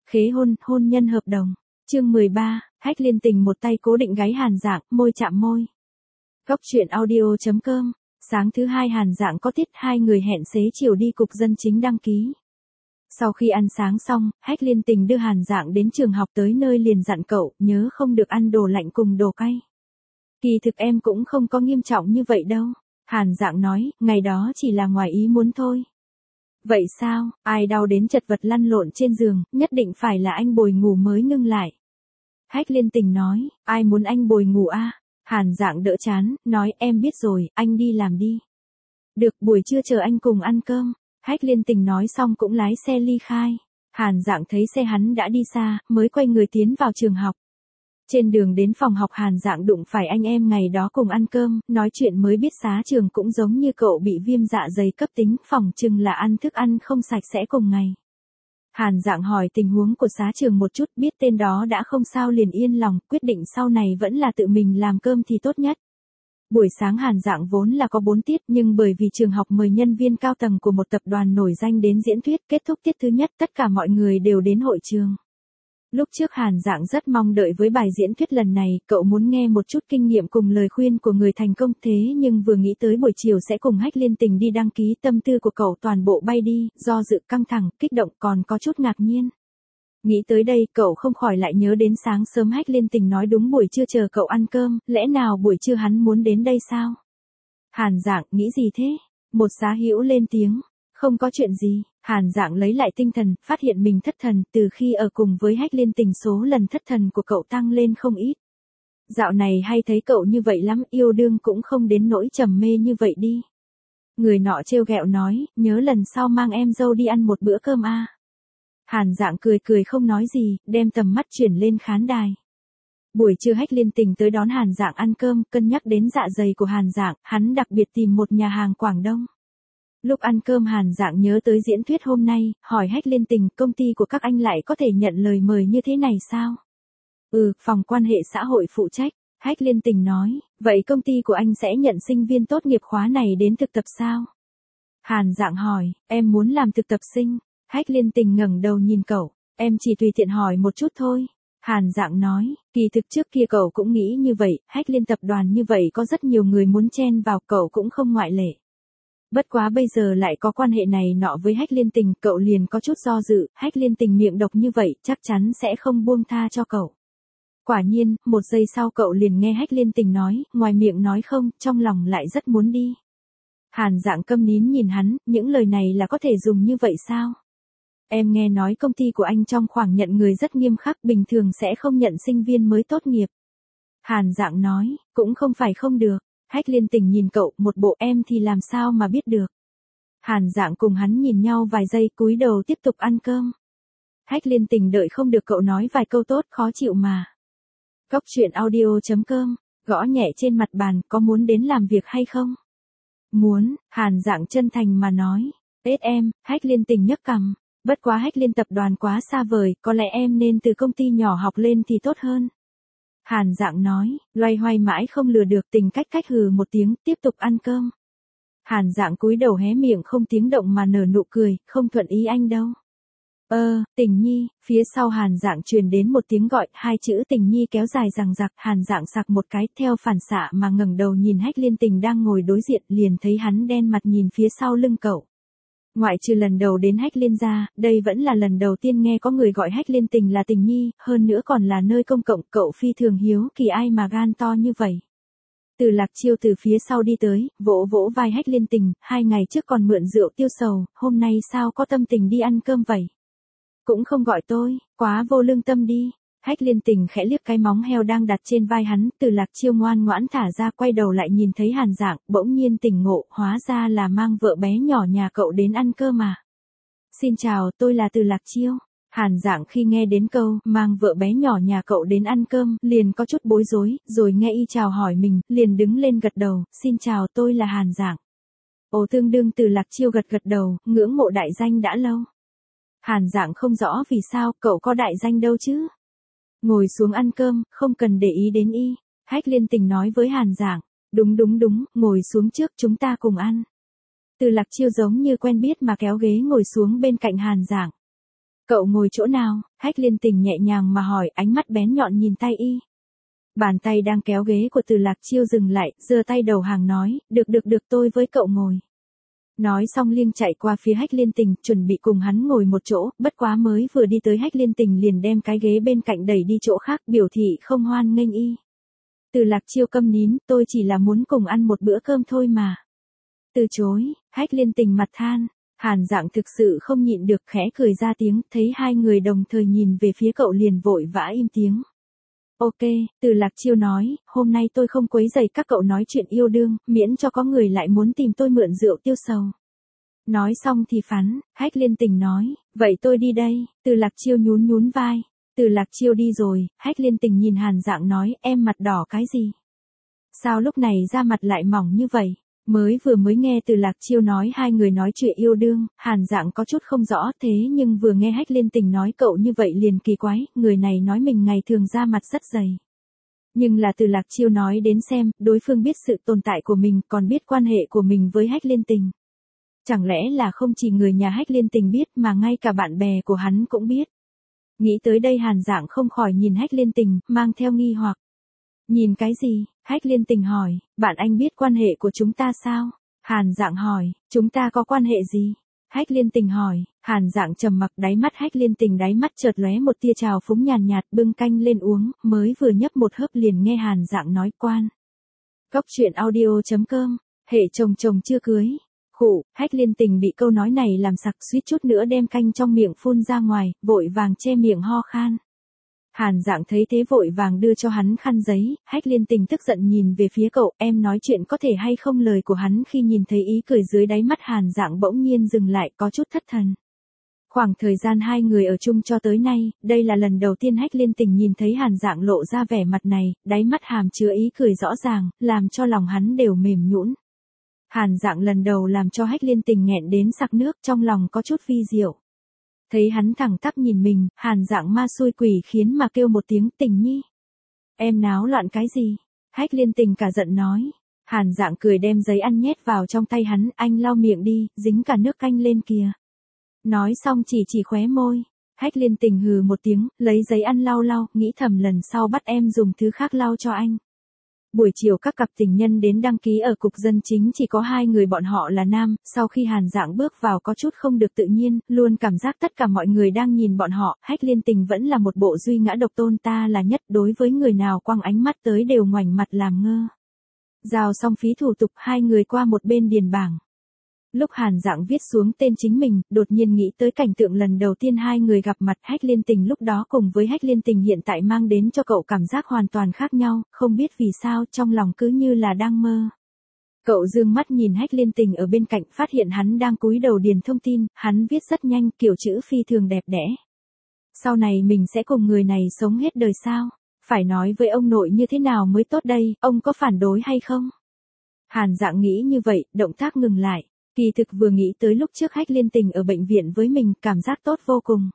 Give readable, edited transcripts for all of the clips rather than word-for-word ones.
Khế hôn, hôn nhân hợp đồng. Chương 13, Hách Liên Tình một tay cố định gáy Hàn Dạng, môi chạm môi. Góc truyện audio.com. Sáng thứ hai Hàn Dạng có tiết, hai người hẹn xế chiều đi cục dân chính đăng ký. Sau khi ăn sáng xong, Hách Liên Tình đưa Hàn Dạng đến trường học, tới nơi liền dặn cậu, nhớ không được ăn đồ lạnh cùng đồ cay. Kỳ thực em cũng không có nghiêm trọng như vậy đâu. Hàn Dạng nói, ngày đó chỉ là ngoài ý muốn thôi. Vậy sao, ai đau đến chật vật lăn lộn trên giường, nhất định phải là anh bồi ngủ mới ngưng lại. Hách Liên Tình nói, ai muốn anh bồi ngủ a? Hàn Dạng đỡ chán, nói em biết rồi, anh đi làm đi. Được, buổi trưa chờ anh cùng ăn cơm. Hách Liên Tình nói xong cũng lái xe ly khai. Hàn Dạng thấy xe hắn đã đi xa, mới quay người tiến vào trường học. Trên đường đến phòng học Hàn Dạng đụng phải anh em ngày đó cùng ăn cơm, nói chuyện mới biết xá trường cũng giống như cậu bị viêm dạ dày cấp tính, phỏng chừng là ăn thức ăn không sạch sẽ cùng ngày. Hàn Dạng hỏi tình huống của xá trường một chút, biết tên đó đã không sao liền yên lòng, quyết định sau này vẫn là tự mình làm cơm thì tốt nhất. Buổi sáng Hàn Dạng vốn là có 4 tiết, nhưng bởi vì trường học mời nhân viên cao tầng của một tập đoàn nổi danh đến diễn thuyết, kết thúc tiết thứ nhất tất cả mọi người đều đến hội trường. Lúc trước Hàn Dạng rất mong đợi với bài diễn thuyết lần này, cậu muốn nghe một chút kinh nghiệm cùng lời khuyên của người thành công, thế nhưng vừa nghĩ tới buổi chiều sẽ cùng Hách Liên Tình đi đăng ký, tâm tư của cậu toàn bộ bay đi, do dự, căng thẳng, kích động, còn có chút ngạc nhiên. Nghĩ tới đây, cậu không khỏi lại nhớ đến sáng sớm Hách Liên Tình nói đúng buổi trưa chờ cậu ăn cơm, lẽ nào buổi trưa hắn muốn đến đây sao? Hàn Dạng, nghĩ gì thế? Một xá hữu lên tiếng, không có chuyện gì. Hàn Dạng lấy lại tinh thần, phát hiện mình thất thần, từ khi ở cùng với Hách Liên Tình số lần thất thần của cậu tăng lên không ít. Dạo này hay thấy cậu như vậy lắm, yêu đương cũng không đến nỗi trầm mê như vậy đi. Người nọ trêu ghẹo nói, nhớ lần sau mang em dâu đi ăn một bữa cơm a. Hàn Dạng cười cười không nói gì, đem tầm mắt chuyển lên khán đài. Buổi trưa Hách Liên Tình tới đón Hàn Dạng ăn cơm, cân nhắc đến dạ dày của Hàn Dạng, hắn đặc biệt tìm một nhà hàng Quảng Đông. Lúc ăn cơm Hàn Dạng nhớ tới diễn thuyết hôm nay, hỏi Hách Liên Tình, công ty của các anh lại có thể nhận lời mời như thế này sao? Phòng quan hệ xã hội phụ trách. Hách Liên Tình nói, vậy công ty của anh sẽ nhận sinh viên tốt nghiệp khóa này đến thực tập sao? Hàn Dạng hỏi, em muốn làm thực tập sinh. Hách Liên Tình ngẩng đầu nhìn cậu, em chỉ tùy tiện hỏi một chút thôi. Hàn Dạng nói, kỳ thực trước kia cậu cũng nghĩ như vậy, Hách Liên tập đoàn như vậy có rất nhiều người muốn chen vào, cậu cũng không ngoại lệ. Bất quá bây giờ lại có quan hệ này nọ với Hách Liên Tình, cậu liền có chút do dự, Hách Liên Tình miệng độc như vậy, chắc chắn sẽ không buông tha cho cậu. Quả nhiên, một giây sau cậu liền nghe Hách Liên Tình nói, ngoài miệng nói không, trong lòng lại rất muốn đi. Hàn Dạng câm nín nhìn hắn, những lời này là có thể dùng như vậy sao? Em nghe nói công ty của anh trong khoảng nhận người rất nghiêm khắc, bình thường sẽ không nhận sinh viên mới tốt nghiệp. Hàn Dạng nói, cũng không phải không được. Hách Liên Tình nhìn cậu, một bộ em thì làm sao mà biết được. Hàn Dạng cùng hắn nhìn nhau vài giây, cúi đầu tiếp tục ăn cơm. Hách Liên Tình đợi không được cậu nói vài câu tốt, khó chịu mà. Góc truyện audio.com, gõ nhẹ trên mặt bàn, có muốn đến làm việc hay không? Muốn. Hàn Dạng chân thành mà nói. Tết em. Hách Liên Tình nhấc cằm. Bất quá Hách Liên tập đoàn quá xa vời, có lẽ em nên từ công ty nhỏ học lên thì tốt hơn. Hàn Dạng nói, loay hoay mãi không lừa được, Tình cách hừ một tiếng, tiếp tục ăn cơm. Hàn Dạng cúi đầu hé miệng không tiếng động mà nở nụ cười, không thuận ý anh đâu. Tình Nhi, phía sau Hàn Dạng truyền đến một tiếng gọi, hai chữ Tình Nhi kéo dài dằng dặc, Hàn Dạng sặc một cái, theo phản xạ mà ngẩng đầu nhìn Hách Liên Tình đang ngồi đối diện, liền thấy hắn đen mặt nhìn phía sau lưng cậu. Ngoại trừ lần đầu đến Hách Liên gia, đây vẫn là lần đầu tiên nghe có người gọi Hách Liên Tình là Tình Nhi, hơn nữa còn là nơi công cộng, cậu phi thường hiếu kỳ ai mà gan to như vậy. Từ Lạc Chiêu từ phía sau đi tới, vỗ vỗ vai Hách Liên Tình, 2 ngày trước còn mượn rượu tiêu sầu, hôm nay sao có tâm tình đi ăn cơm vậy? Cũng không gọi tôi, quá vô lương tâm đi. Hách Liên Tình khẽ liếc cái móng heo đang đặt trên vai hắn, Từ Lạc Chiêu ngoan ngoãn thả ra, quay đầu lại nhìn thấy Hàn Dạng, bỗng nhiên tỉnh ngộ, hóa ra là mang vợ bé nhỏ nhà cậu đến ăn cơm mà. Xin chào, tôi là Từ Lạc Chiêu. Hàn Dạng khi nghe đến câu, mang vợ bé nhỏ nhà cậu đến ăn cơm, liền có chút bối rối, rồi nghe y chào hỏi mình, liền đứng lên gật đầu, xin chào, tôi là Hàn Dạng. Tương đương Từ Lạc Chiêu gật đầu, ngưỡng mộ đại danh đã lâu. Hàn Dạng không rõ vì sao, cậu có đại danh đâu chứ. Ngồi xuống ăn cơm, không cần để ý đến y. Hách Liên Tình nói với Hàn Dạng, đúng, ngồi xuống trước chúng ta cùng ăn. Từ Lạc Chiêu giống như quen biết mà kéo ghế ngồi xuống bên cạnh Hàn Dạng. Cậu ngồi chỗ nào? Hách Liên Tình nhẹ nhàng mà hỏi, ánh mắt bén nhọn nhìn tay y. Bàn tay đang kéo ghế của Từ Lạc Chiêu dừng lại, giơ tay đầu hàng nói, được tôi với cậu ngồi. Nói xong liêng chạy qua phía Hách Liên Tình, chuẩn bị cùng hắn ngồi một chỗ, bất quá mới vừa đi tới Hách Liên Tình liền đem cái ghế bên cạnh đẩy đi chỗ khác, biểu thị không hoan nghênh y. Từ Lạc Chiêu câm nín, tôi chỉ là muốn cùng ăn một bữa cơm thôi mà. Từ chối, Hách Liên Tình mặt than. Hàn Dạng thực sự không nhịn được khẽ cười ra tiếng, thấy hai người đồng thời nhìn về phía cậu liền vội vã im tiếng. Ok, Từ Lạc Chiêu nói, hôm nay tôi không quấy rầy các cậu nói chuyện yêu đương, miễn cho có người lại muốn tìm tôi mượn rượu tiêu sầu. Nói xong thì phán, Hách Liên Tình nói, vậy tôi đi đây. Từ Lạc Chiêu nhún vai. Từ Lạc Chiêu đi rồi, Hách Liên Tình nhìn Hàn Dạng nói, em mặt đỏ cái gì? Sao lúc này da mặt lại mỏng như vậy? Mới nghe Từ Lạc Chiêu nói hai người nói chuyện yêu đương, Hàn Dạng có chút không rõ, thế nhưng vừa nghe Hách Liên Tình nói cậu như vậy liền kỳ quái, người này nói mình ngày thường da mặt rất dày. Nhưng là Từ Lạc Chiêu nói đến xem, đối phương biết sự tồn tại của mình, còn biết quan hệ của mình với Hách Liên Tình. Chẳng lẽ là không chỉ người nhà Hách Liên Tình biết mà ngay cả bạn bè của hắn cũng biết. Nghĩ tới đây Hàn Dạng không khỏi nhìn Hách Liên Tình, mang theo nghi hoặc. Nhìn cái gì? Hách Liên Tình hỏi, bạn anh biết quan hệ của chúng ta sao? Hàn Dạng hỏi, chúng ta có quan hệ gì? Hách Liên Tình hỏi, Hàn Dạng trầm mặc, đáy mắt Hách Liên Tình đáy mắt chợt lóe một tia trào phúng nhàn nhạt, bưng canh lên uống, mới vừa nhấp một hớp liền nghe Hàn Dạng nói quan. Góc truyện audio.com, hệ chồng chưa cưới. Khụ, Hách Liên Tình bị câu nói này làm sặc suýt chút nữa đem canh trong miệng phun ra ngoài, vội vàng che miệng ho khan. Hàn Dạng thấy thế vội vàng đưa cho hắn khăn giấy, Hách Liên Tình tức giận nhìn về phía cậu, em nói chuyện có thể hay không? Lời của hắn khi nhìn thấy ý cười dưới đáy mắt Hàn Dạng bỗng nhiên dừng lại, có chút thất thần. Khoảng thời gian hai người ở chung cho tới nay, đây là lần đầu tiên Hách Liên Tình nhìn thấy Hàn Dạng lộ ra vẻ mặt này, đáy mắt hàm chứa ý cười rõ ràng, làm cho lòng hắn đều mềm nhũn. Hàn Dạng lần đầu làm cho Hách Liên Tình nghẹn đến sặc nước, trong lòng có chút vi diệu. Thấy hắn thẳng tắp nhìn mình, Hàn Dạng ma xui quỷ khiến mà kêu một tiếng, Tình nhi. Em náo loạn cái gì? Hách Liên Tình cả giận nói. Hàn Dạng cười đem giấy ăn nhét vào trong tay hắn, anh lau miệng đi, dính cả nước canh lên kìa. Nói xong chỉ khóe môi. Hách Liên Tình hừ một tiếng, lấy giấy ăn lau, nghĩ thầm lần sau bắt em dùng thứ khác lau cho anh. Buổi chiều các cặp tình nhân đến đăng ký ở cục dân chính chỉ có hai người bọn họ là nam, sau khi Hàn Dạng bước vào có chút không được tự nhiên, luôn cảm giác tất cả mọi người đang nhìn bọn họ, Hách Liên Tình vẫn là một bộ duy ngã độc tôn, ta là nhất, đối với người nào quăng ánh mắt tới đều ngoảnh mặt làm ngơ. Giao xong phí thủ tục hai người qua một bên điền bảng. Lúc Hàn Dạng viết xuống tên chính mình, đột nhiên nghĩ tới cảnh tượng lần đầu tiên hai người gặp mặt, Hách Liên Tình lúc đó cùng với Hách Liên Tình hiện tại mang đến cho cậu cảm giác hoàn toàn khác nhau, không biết vì sao trong lòng cứ như là đang mơ. Cậu dương mắt nhìn Hách Liên Tình ở bên cạnh, phát hiện hắn đang cúi đầu điền thông tin, hắn viết rất nhanh, kiểu chữ phi thường đẹp đẽ. Sau này mình sẽ cùng người này sống hết đời sao? Phải nói với ông nội như thế nào mới tốt đây, ông có phản đối hay không? Hàn Dạng nghĩ như vậy, động tác ngừng lại. Kỳ thực vừa nghĩ tới lúc trước Hách Liên Tình ở bệnh viện với mình, cảm giác tốt vô cùng.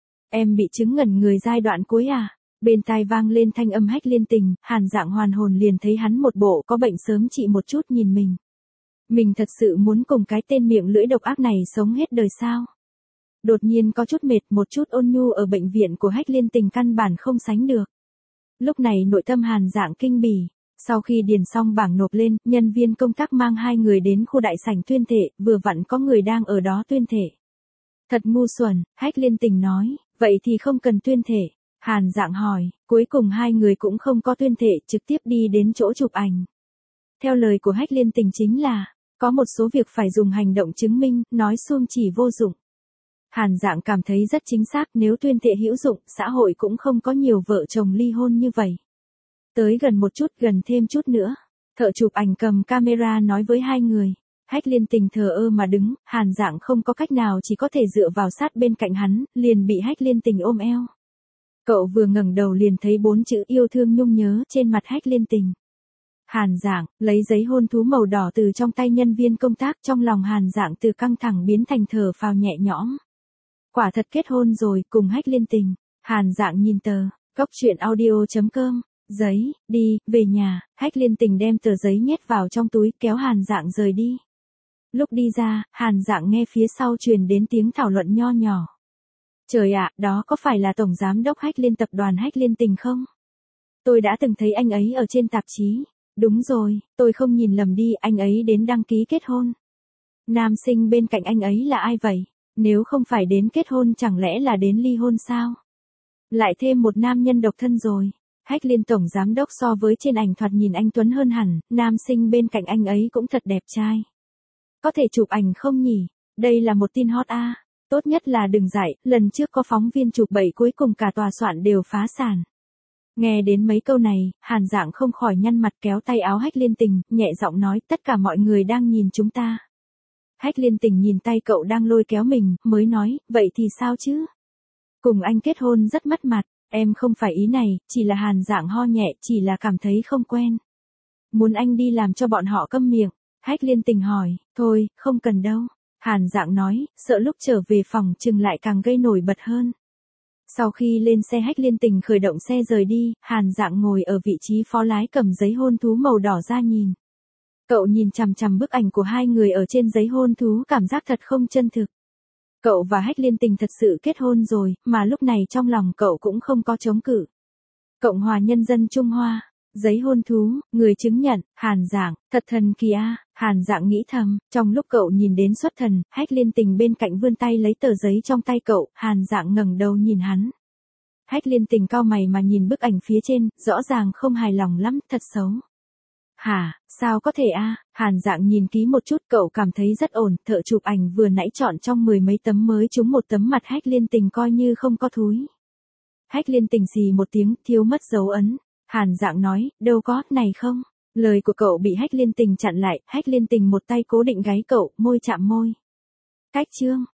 Em bị chứng ngẩn người giai đoạn cuối à? Bên tai vang lên thanh âm Hách Liên Tình, Hàn Dạng hoàn hồn liền thấy hắn một bộ có bệnh sớm trị một chút nhìn mình. Mình thật sự muốn cùng cái tên miệng lưỡi độc ác này sống hết đời sao? Đột nhiên có chút mệt, một chút ôn nhu ở bệnh viện của Hách Liên Tình căn bản không sánh được. Lúc này nội tâm Hàn Dạng kinh bỉ. Sau khi điền xong bảng nộp lên, nhân viên công tác mang hai người đến khu đại sảnh tuyên thệ, vừa vặn có người đang ở đó tuyên thệ. Thật ngu xuẩn, Hách Liên Tình nói, vậy thì không cần tuyên thệ. Hàn Dạng hỏi, cuối cùng hai người cũng không có tuyên thệ, trực tiếp đi đến chỗ chụp ảnh. Theo lời của Hách Liên Tình chính là, có một số việc phải dùng hành động chứng minh, nói suông chỉ vô dụng. Hàn Dạng cảm thấy rất chính xác, nếu tuyên thệ hữu dụng, xã hội cũng không có nhiều vợ chồng ly hôn như vậy. Tới gần một chút, gần thêm chút nữa. Thợ chụp ảnh cầm camera nói với hai người. Hách Liên Tình thờ ơ mà đứng, Hàn Dạng không có cách nào chỉ có thể dựa vào sát bên cạnh hắn, liền bị Hách Liên Tình ôm eo. Cậu vừa ngẩng đầu liền thấy 4 chữ yêu thương nhung nhớ trên mặt Hách Liên Tình. Hàn Dạng, lấy giấy hôn thú màu đỏ từ trong tay nhân viên công tác, trong lòng Hàn Dạng từ căng thẳng biến thành thở phào nhẹ nhõm. Quả thật kết hôn rồi, cùng Hách Liên Tình. Hàn Dạng nhìn tờ, góc truyện audio.com. Giấy, đi, về nhà, Hách Liên Tình đem tờ giấy nhét vào trong túi, kéo Hàn Dạng rời đi. Lúc đi ra, Hàn Dạng nghe phía sau truyền đến tiếng thảo luận nho nhỏ. Trời ạ, đó có phải là Tổng Giám đốc Hách Liên tập đoàn Hách Liên Tình không? Tôi đã từng thấy anh ấy ở trên tạp chí. Đúng rồi, tôi không nhìn lầm đi, anh ấy đến đăng ký kết hôn. Nam sinh bên cạnh anh ấy là ai vậy? Nếu không phải đến kết hôn chẳng lẽ là đến ly hôn sao? Lại thêm một nam nhân độc thân rồi. Hách Liên Tổng Giám đốc so với trên ảnh thoạt nhìn anh Tuấn hơn hẳn, nam sinh bên cạnh anh ấy cũng thật đẹp trai. Có thể chụp ảnh không nhỉ? Đây là một tin hot a. Tốt nhất là đừng dạy, lần trước có phóng viên chụp bậy cuối cùng cả tòa soạn đều phá sản. Nghe đến mấy câu này, Hàn Dạng không khỏi nhăn mặt kéo tay áo Hách Liên Tình, nhẹ giọng nói tất cả mọi người đang nhìn chúng ta. Hách Liên Tình nhìn tay cậu đang lôi kéo mình, mới nói, vậy thì sao chứ? Cùng anh kết hôn rất mất mặt, em không phải ý này, chỉ là Hàn Dạng ho nhẹ, chỉ là cảm thấy không quen. Muốn anh đi làm cho bọn họ câm miệng. Hách Liên Tình hỏi, thôi, không cần đâu. Hàn Dạng nói, sợ lúc trở về phòng chừng lại càng gây nổi bật hơn. Sau khi lên xe Hách Liên Tình khởi động xe rời đi, Hàn Dạng ngồi ở vị trí phó lái cầm giấy hôn thú màu đỏ ra nhìn. Cậu nhìn chằm chằm bức ảnh của hai người ở trên giấy hôn thú cảm giác thật không chân thực. Cậu và Hách Liên Tình thật sự kết hôn rồi, mà lúc này trong lòng cậu cũng không có chống cự. Cộng hòa Nhân dân Trung Hoa, giấy hôn thú, người chứng nhận, Hàn Dạng, thật thần kỳ a. Hàn Dạng nghĩ thầm, trong lúc cậu nhìn đến xuất thần, Hách Liên Tình bên cạnh vươn tay lấy tờ giấy trong tay cậu, Hàn Dạng ngẩng đầu nhìn hắn. Hách Liên Tình cau mày mà nhìn bức ảnh phía trên, rõ ràng không hài lòng lắm, thật xấu. Hả, sao có thể a? Hàn Dạng nhìn kỹ một chút cậu cảm thấy rất ổn, thợ chụp ảnh vừa nãy chọn trong 10 mấy tấm mới trúng một tấm mặt Hách Liên Tình coi như không có thúi. Hách Liên Tình xì một tiếng, thiếu mất dấu ấn. Hàn Dạng nói, đâu có, này không. Lời của cậu bị Hách Liên Tình chặn lại, Hách Liên Tình một tay cố định gáy cậu, môi chạm môi. Cách chương.